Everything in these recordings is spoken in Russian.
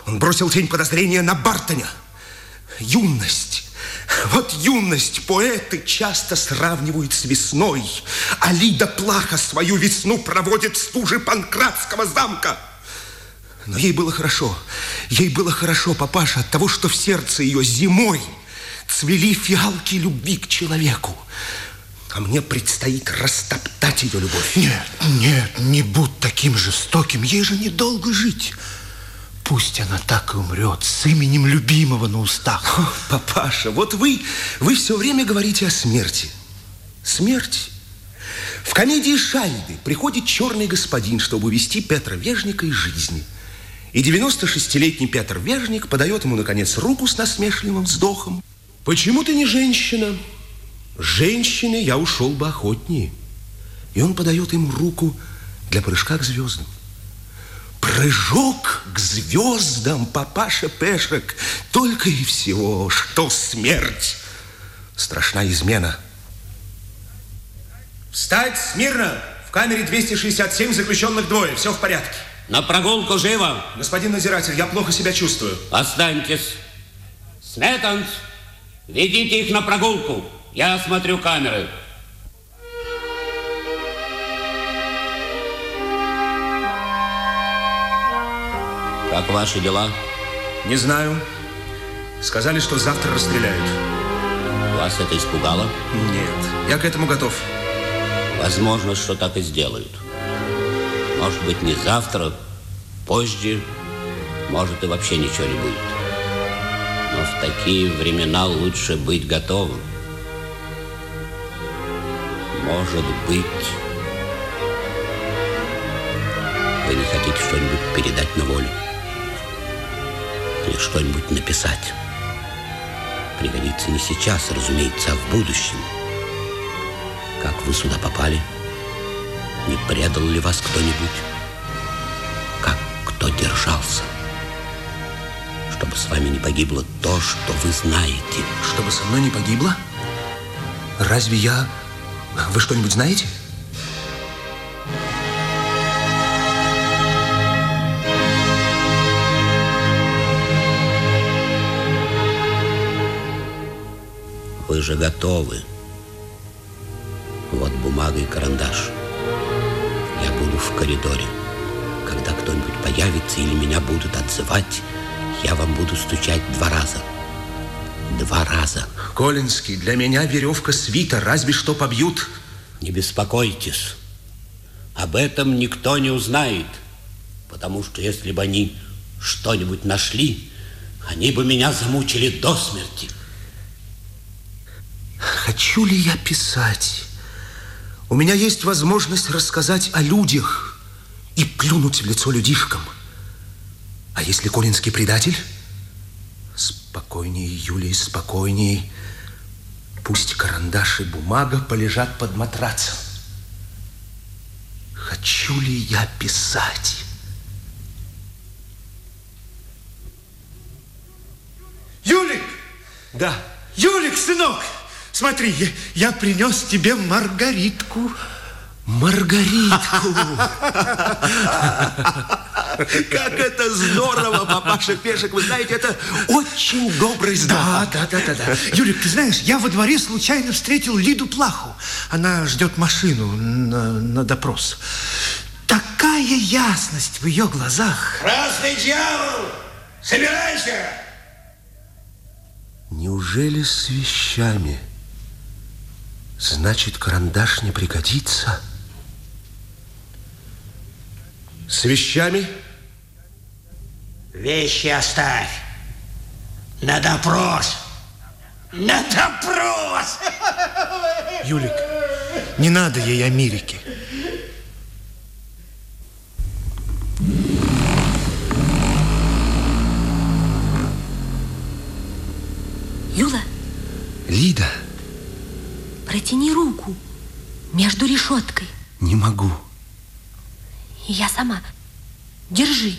Он бросил тень подозрения на Бартоня. Юность. Вот юность поэты часто сравнивают с весной. А Лида Плаха свою весну проводит в стуже Панкратского замка. Но ей было хорошо. Ей было хорошо, папаша, от того, что в сердце ее зимой цвели фиалки любви к человеку. А мне предстоит растоптать ее любовь. Нет, нет, не будь таким жестоким. Ей же недолго жить. Пусть она так и умрет, с именем любимого на устах. О, папаша, вот вы все время говорите о смерти. Смерть. В комедии «Шальды» приходит черный господин, чтобы увести Петра Вежника из жизни. И 96-летний Петр Вежник подает ему, наконец, руку с насмешливым вздохом. Почему ты не женщина? С женщиной я ушел бы охотнее. И он подает ему руку для прыжка к звездам. Прыжок к звездам, папаша Пешек, только и всего, что смерть. Страшна измена. Встать смирно! В камере 267 заключенных двое. Все в порядке. На прогулку живо! Господин надзиратель, я плохо себя чувствую. Останьтесь. Сметанц, ведите их на прогулку. Я осмотрю камеры. Как ваши дела? Не знаю. Сказали, что завтра расстреляют. Вас это испугало? Нет, я к этому готов. Возможно, что так и сделают. Может быть, не завтра, позже, может, и вообще ничего не будет. Но в такие времена лучше быть готовым. Может быть, вы не хотите что-нибудь передать на волю? Или что-нибудь написать? Пригодится не сейчас, разумеется, а в будущем. Как вы сюда попали? Не предал ли вас кто-нибудь? Как кто держался? Чтобы с вами не погибло то, что вы знаете. Чтобы со мной не погибло? Разве я... Вы что-нибудь знаете? Вы же готовы. Вот бумага и карандаш. Я буду в коридоре. Когда кто-нибудь появится или меня будут отзывать, я вам буду стучать 2 раза. 2 раза. Колинский, для меня веревка свита, разве что побьют. Не беспокойтесь. Об этом никто не узнает. Потому что если бы они что-нибудь нашли, они бы меня замучили до смерти. Хочу ли я писать? У меня есть возможность рассказать о людях и плюнуть в лицо людишкам. А если Колинский предатель? Спокойнее, Юлий, спокойнее. Пусть карандаш и бумага полежат под матрацем. Хочу ли я писать? Юлик! Да. Юлик, сынок! Смотри, я принес тебе Маргаритку. Маргаритку. Как это здорово, папаша Пешек. Вы знаете, это очень добрый знак. Да. Юлик, ты знаешь, я во дворе случайно встретил Лиду Плаху. Она ждет машину на допрос. Такая ясность в ее глазах. Красный дьявол! Собирайся! Неужели с вещами? Значит, карандаш не пригодится? С вещами? Вещи оставь. На допрос. На допрос! Юлик, не надо ей Америки. Юла? Лида? Протяни руку между решеткой. Не могу. И я сама. Держи.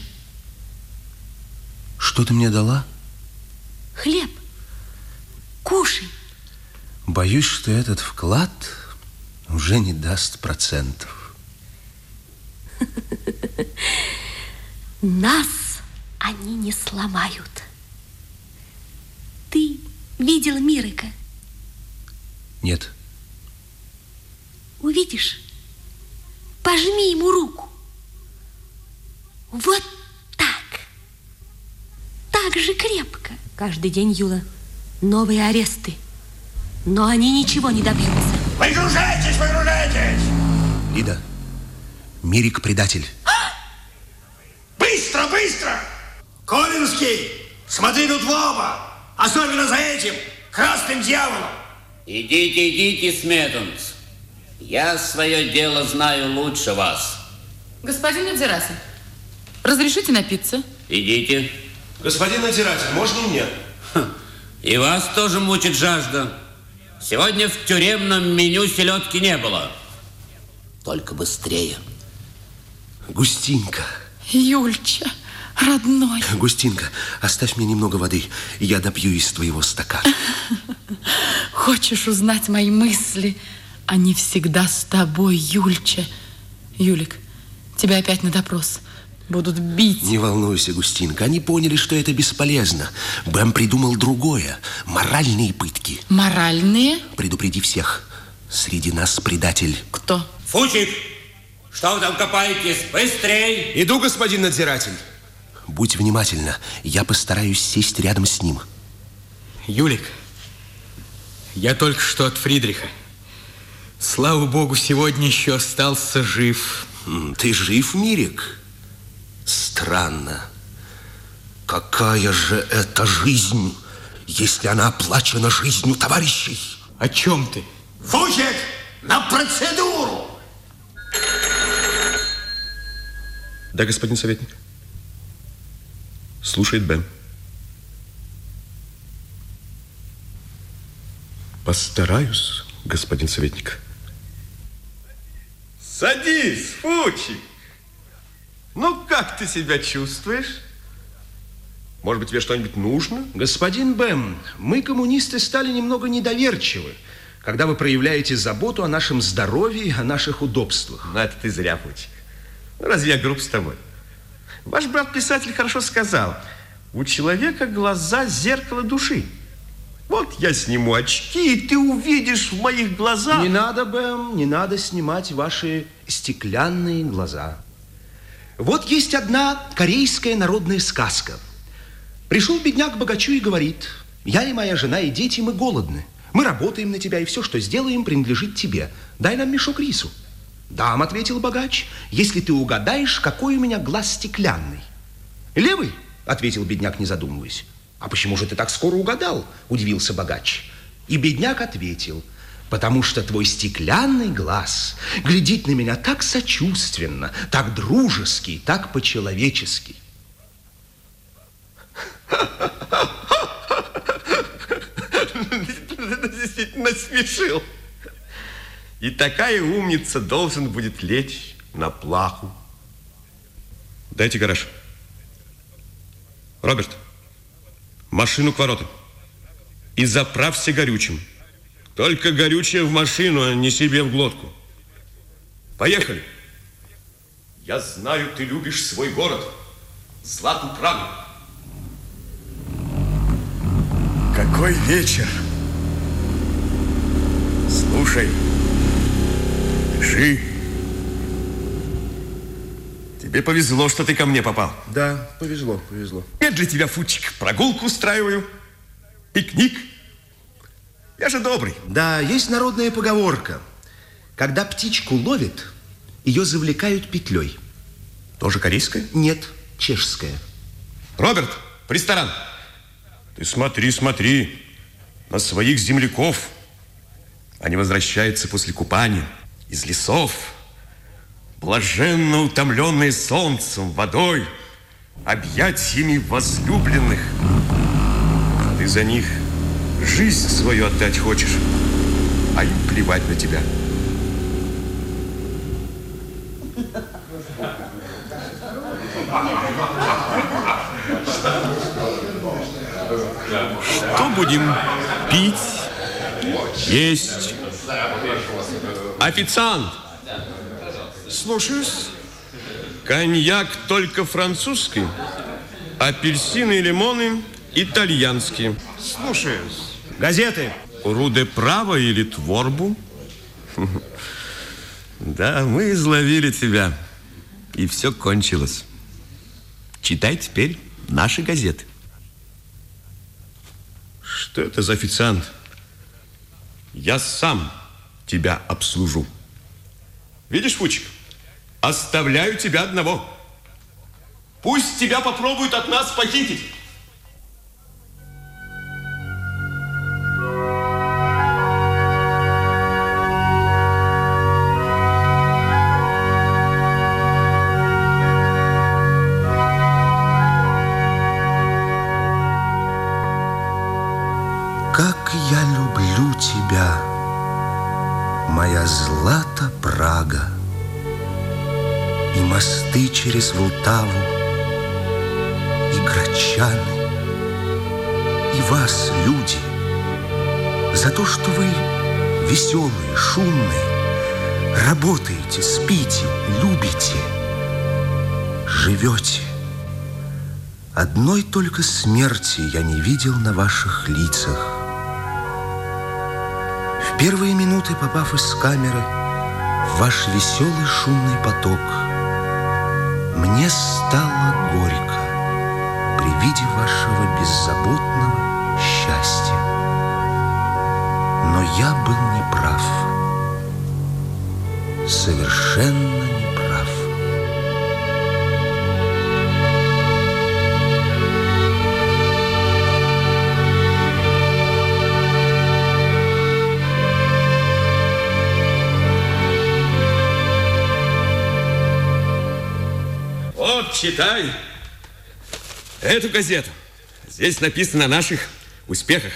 Что ты мне дала? Хлеб. Кушай. Боюсь, что этот вклад уже не даст процентов. Нас они не сломают. Ты видел Мирика? Нет. Увидишь? Пожми ему руку. Вот так. Так же крепко. Каждый день, Юла, новые аресты. Но они ничего не добьются. Выгружайтесь, выгружайтесь! Лида, Мирик предатель. Быстро, быстро! Колинский, смотри тут в оба! Особенно за этим красным дьяволом! Идите, идите, Сметанц. Я свое дело знаю лучше вас. Господин надзиратель, разрешите напиться? Идите. Господин надзиратель, можно и мне? И вас тоже мучит жажда. Сегодня в тюремном меню селедки не было. Только быстрее. Густинка. Юльча, родной. Густинка, оставь мне немного воды, и я допью из твоего стакана. Хочешь узнать мои мысли? Они всегда с тобой, Юльча. Юлик, тебя опять на допрос. Будут бить. Не волнуйся, Густинка, они поняли, что это бесполезно. Бэм придумал другое. Моральные пытки. Моральные? Предупреди всех. Среди нас предатель. Кто? Фучик, что вы там копаетесь? Быстрей! Иду, господин надзиратель. Будь внимательна, я постараюсь сесть рядом с ним. Юлик, я только что от Фридриха. Слава богу, сегодня еще остался жив. Ты жив, Мирик? Странно. Какая же это жизнь, если она оплачена жизнью товарищей? О чем ты? Фучик, на процедуру! Да, господин советник. Слушает Бэм. Постараюсь, господин советник. Садись, Фучик. Ну, как ты себя чувствуешь? Может быть, тебе что-нибудь нужно? Господин Бэм, мы, коммунисты, стали немного недоверчивы, когда вы проявляете заботу о нашем здоровье, о наших удобствах. Ну, это ты зря, Фучик. Ну, разве я груб с тобой? Ваш брат-писатель хорошо сказал. У человека глаза – зеркало души. Вот я сниму очки, и ты увидишь в моих глазах... Не надо, Бэм, не надо снимать ваши стеклянные глаза. Вот есть одна корейская народная сказка. Пришел бедняк к богачу и говорит: я и моя жена и дети, мы голодны. Мы работаем на тебя, и все, что сделаем, принадлежит тебе. Дай нам мешок рису. Дам, ответил богач, если ты угадаешь, какой у меня глаз стеклянный. Левый, ответил бедняк, не задумываясь. А почему же ты так скоро угадал? Удивился богач. И бедняк ответил: потому что твой стеклянный глаз глядит на меня так сочувственно, так дружески, так по-человечески. Действительно смешил. И такая умница должен будет лечь на плаху. Дайте гараж. Роберт, машину к воротам. И заправься горючим. Только горючее в машину, а не себе в глотку. Поехали. Я знаю, ты любишь свой город. Злату Прагу. Какой вечер. Слушай, дыши. Тебе повезло, что ты ко мне попал. Да, повезло, повезло. Я для тебя, Фучик, прогулку устраиваю. Пикник. Я же добрый. Да, есть народная поговорка. Когда птичку ловят, ее завлекают петлей. Тоже корейская? Нет, чешская. Роберт, в ресторан. Ты смотри, смотри на своих земляков. Они возвращаются после купания из лесов, блаженно утомленные солнцем, водой, объятиями возлюбленных. А ты за них жизнь свою отдать хочешь, а им плевать на тебя. Что будем пить, есть? Официант! Слушаюсь. Коньяк только французский? Апельсины и лимоны итальянские. Слушаюсь. Газеты. Руде право или творбу? Да, мы изловили тебя. И все кончилось. Читай теперь наши газеты. Что это за официант? Я сам тебя обслужу. Видишь, Фучик, оставляю тебя одного. Пусть тебя попробуют от нас похитить. Как я люблю тебя, моя злата Прага, и мосты через Волтаву, и грачаны, и вас, люди, за то, что вы веселые, шумные, работаете, спите, любите, живете. Одной только смерти я не видел на ваших лицах. В первые минуты, попав из камеры в ваш веселый шумный поток, мне стало горько при виде вашего беззаботного счастья. Но я был неправ, совершенно неправ. Вот, читай эту газету. Здесь написано о наших успехах.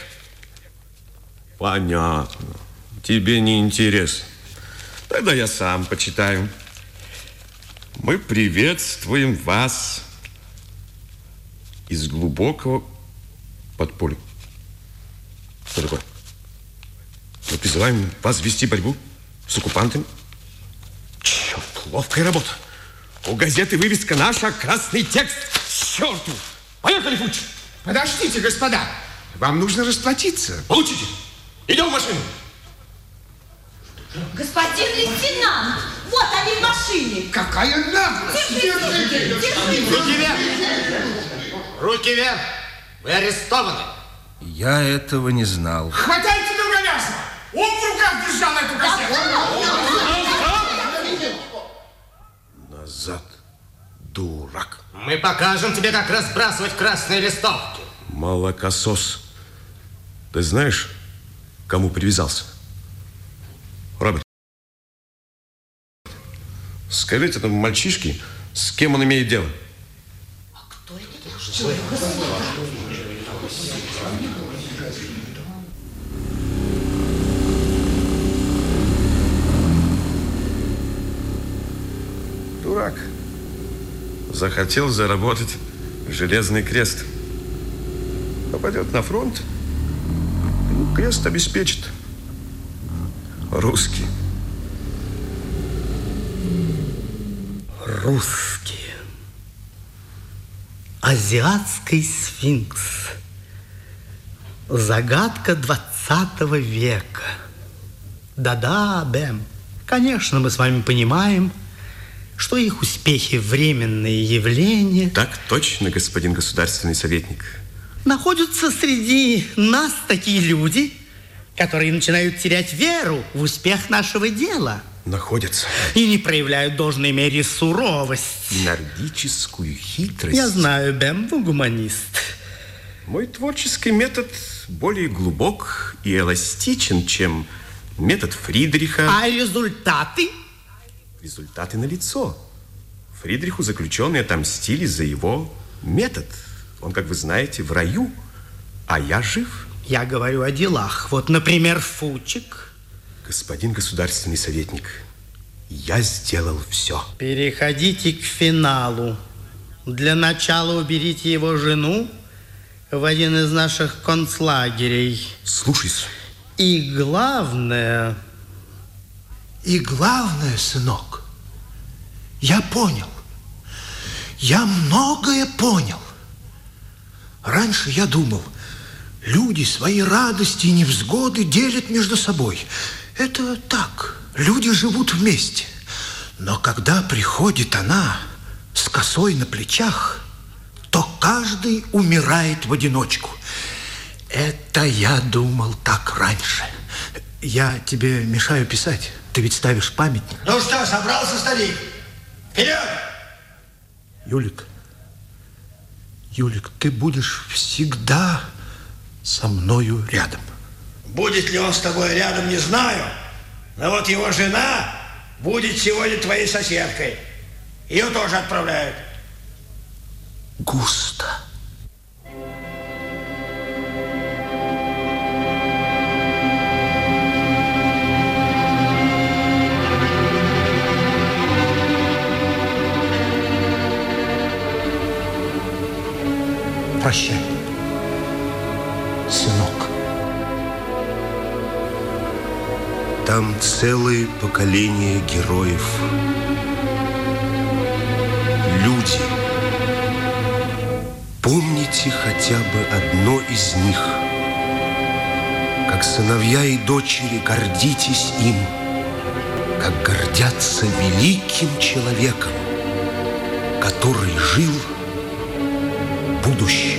Понятно. Тебе не интересно. Тогда я сам почитаю. Мы приветствуем вас из глубокого подполья. Что такое? Мы призываем вас вести борьбу с оккупантами. Черт, ловкая работа. У газеты вывеска наша, красный текст. Черту! Поехали, Фуч! Подождите, господа. Вам нужно расплатиться. Получите. Идем в машину. Господин лейтенант, вот они в машине. Какая наглость! Руки вверх! Руки вверх! Вы арестованы. Я этого не знал. Хватайте долговязного! Он в руках держал эту газету. Назад, дурак. Мы покажем тебе, как разбрасывать красные листовки. Молокосос. Ты знаешь, к кому привязался? Роберт, скажите этому мальчишке, с кем он имеет дело. А кто это? Дурак. Захотел заработать железный крест. Попадет на фронт, ему крест обеспечит. Русский. Русские. Азиатский сфинкс. Загадка 20 века. Да-да, Бэм. Конечно, мы с вами понимаем, что их успехи – временные явления. Так точно, господин государственный советник. Находятся среди нас такие люди, которые начинают терять веру в успех нашего дела. Находятся. И не проявляют в должной мере суровость. Нордическую хитрость. Я знаю, Бэм, вы гуманист. Мой творческий метод более глубок и эластичен, чем метод Фридриха. А результаты? Результаты налицо. Фридриху заключенные отомстили за его метод. Он, как вы знаете, в раю, а я жив. Я говорю о делах. Вот, например, Фучик. Господин государственный советник, я сделал все. Переходите к финалу. Для начала уберите его жену в один из наших концлагерей. Слушайся. И главное, сынок, я понял. Я многое понял. Раньше я думал, люди свои радости и невзгоды делят между собой. Это так, люди живут вместе. Но когда приходит она с косой на плечах, то каждый умирает в одиночку. Это я думал так раньше. Я тебе мешаю писать. Ты ведь ставишь памятник. Ну что, собрался, старик? Вперед! Юлик, ты будешь всегда со мною рядом. Будет ли он с тобой рядом, не знаю. Но вот его жена будет сегодня твоей соседкой. Ее тоже отправляют. Густо. Прощай, сынок. Там целые поколения героев. Люди. Помните хотя бы одно из них. Как сыновья и дочери, гордитесь им, как гордятся великим человеком, который жил будущим.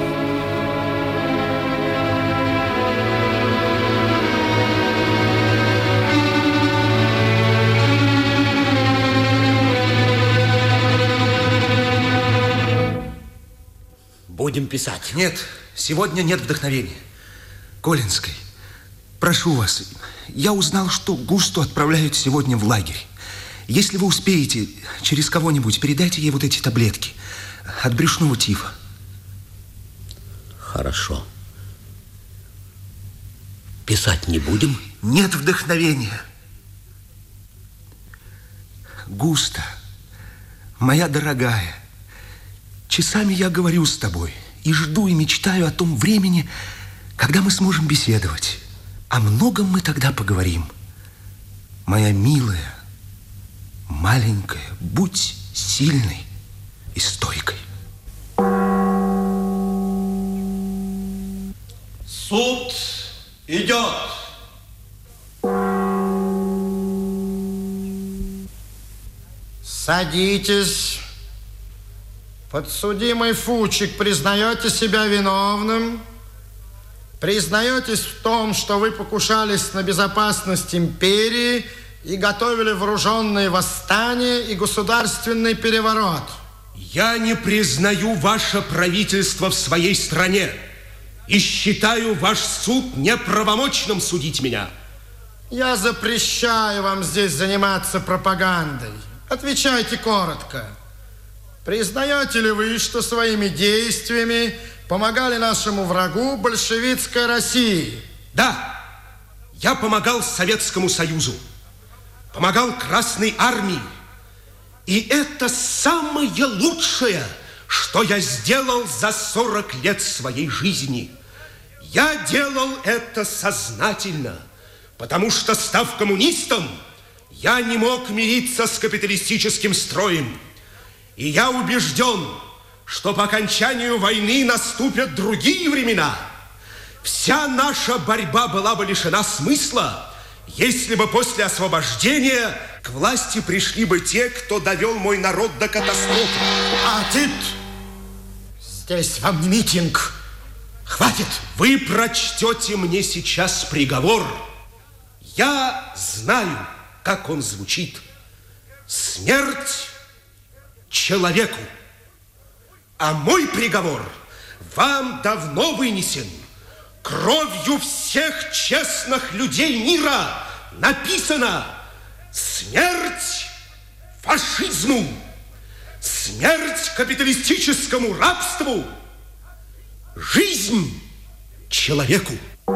Будем писать. Нет, сегодня нет вдохновения. Колинской, прошу вас, я узнал, что Густу отправляют сегодня в лагерь. Если вы успеете, через кого-нибудь передайте ей вот эти таблетки от брюшного тифа. Хорошо. Писать не будем? Нет вдохновения. Густа, моя дорогая, часами я говорю с тобой и жду и мечтаю о том времени, когда мы сможем беседовать. О многом мы тогда поговорим. Моя милая, маленькая, будь сильной и стойкой. Суд идет. Садитесь. Подсудимый Фучик, признаете себя виновным? Признаетесь в том, что вы покушались на безопасность империи и готовили вооруженные восстания и государственный переворот? Я не признаю ваше правительство в своей стране и считаю ваш суд неправомочным судить меня. Я запрещаю вам здесь заниматься пропагандой. Отвечайте коротко. Признаете ли вы, что своими действиями помогали нашему врагу большевистской России? Да, я помогал Советскому Союзу, помогал Красной Армии. И это самое лучшее, что я сделал за 40 лет своей жизни. Я делал это сознательно, потому что, став коммунистом, я не мог мириться с капиталистическим строем. И я убежден, что по окончанию войны наступят другие времена. Вся наша борьба была бы лишена смысла, если бы после освобождения к власти пришли бы те, кто довел мой народ до катастрофы. Хватит! Здесь вам не митинг. Хватит! Вы прочтете мне сейчас приговор. Я знаю, как он звучит. Смерть человеку. А мой приговор вам давно вынесен. Кровью всех честных людей мира написано: смерть фашизму, смерть капиталистическому рабству, жизнь человеку.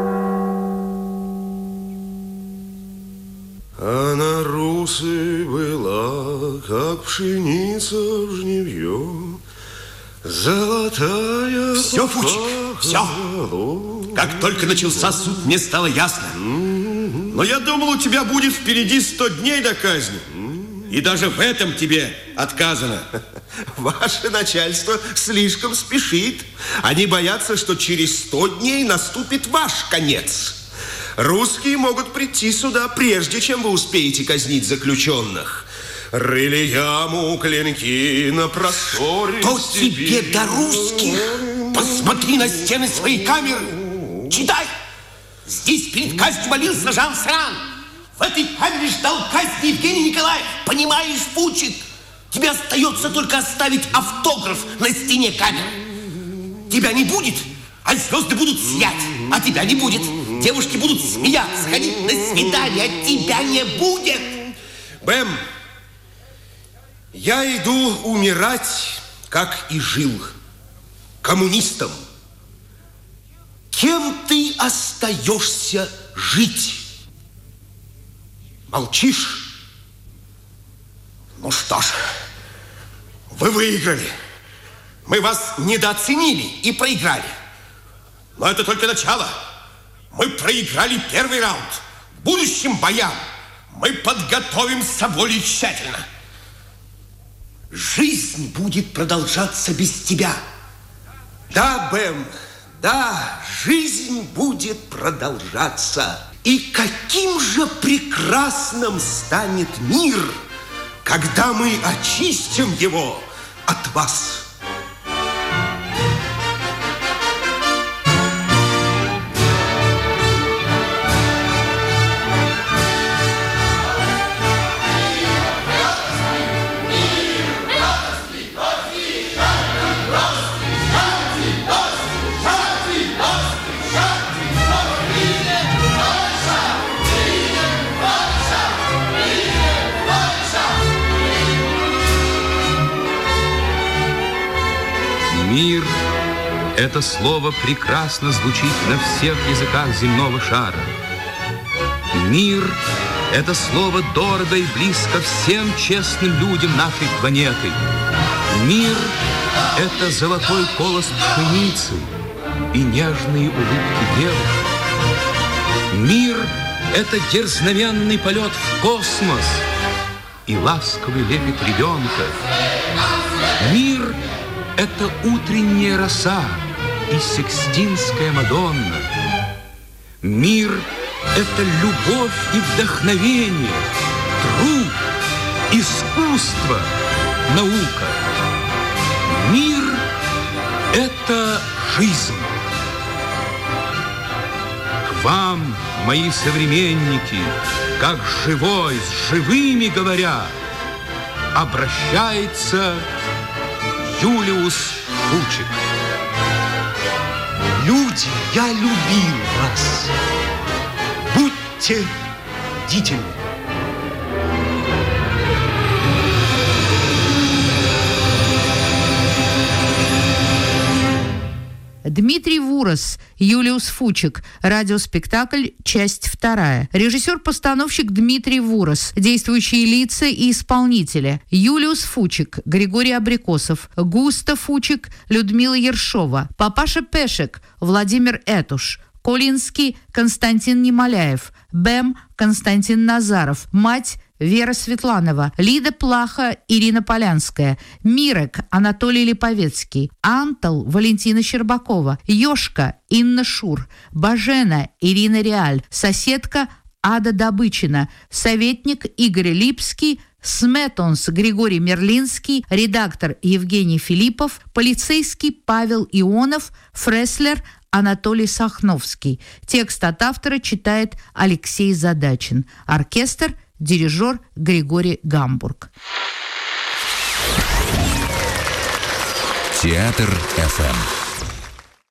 Она русой была, как пшеница в жнивье, золотая. Все, Фучик, все. Как только начался суд, мне стало ясно. Но я думал, у тебя будет впереди 100 дней до казни. И даже в этом тебе отказано. Ваше начальство слишком спешит. Они боятся, что через 100 дней наступит ваш конец. Русские могут прийти сюда, прежде чем вы успеете казнить заключенных. Рыли яму, клинки на просторе. Что тебе до русских? Посмотри на стены своей камеры. Читай. Здесь перед казнью молился Жан Сран. В этой камере ждал казни Евгений Николаев. Понимаешь, Фучик? Тебе остается только оставить автограф на стене камеры. Тебя не будет, а звезды будут сиять. А тебя не будет. Девушки будут смеяться, ходить на свидание, а тебя не будет. Бэм, я иду умирать, как и жил, коммунистом. Кем ты остаешься жить? Молчишь? Ну что ж, вы выиграли. Мы вас недооценили и проиграли. Но это только начало. Мы проиграли первый раунд. В будущем боям мы подготовимся более тщательно. Жизнь будет продолжаться без тебя. Да, Бэм, да, жизнь будет продолжаться. И каким же прекрасным станет мир, когда мы очистим его от вас. Мир – это слово прекрасно звучит на всех языках земного шара. Мир – это слово дорого и близко всем честным людям нашей планеты. Мир – это золотой колос пшеницы и нежные улыбки девушек. Мир – это дерзновенный полет в космос и ласковый лепет ребенка. Мир – это утренняя роса и Сикстинская Мадонна. Мир – это любовь и вдохновение, труд, искусство, наука. Мир – это жизнь. К вам, мои современники, как живой, с живыми говоря, обращается Юлиус Фучик. Люди, я любил вас. Будьте бдительны. Дмитрий Вурос, Юлиус Фучик. Радиоспектакль, часть 2. Режиссер-постановщик Дмитрий Вурос. Действующие лица и исполнители: Юлиус Фучик, Григорий Абрикосов, Густа Фучик, Людмила Ершова, Папаша Пешек, Владимир Этуш, Колинский Константин Немоляев, Бэм Константин Назаров, мать Вера Светланова, Лида Плаха, Ирина Полянская, Мирек Анатолий Липовецкий, Антал Валентина Щербакова, Ёшка Инна Шур, Бажена Ирина Реаль, соседка Ада Добычина, советник Игорь Липский, Сметонс Григорий Мерлинский, редактор Евгений Филиппов, полицейский Павел Ионов, Фреслер Анатолий Сахновский. Текст от автора читает Алексей Задачин. Оркестр, дирижер Григорий Гамбург. Театр ФМ.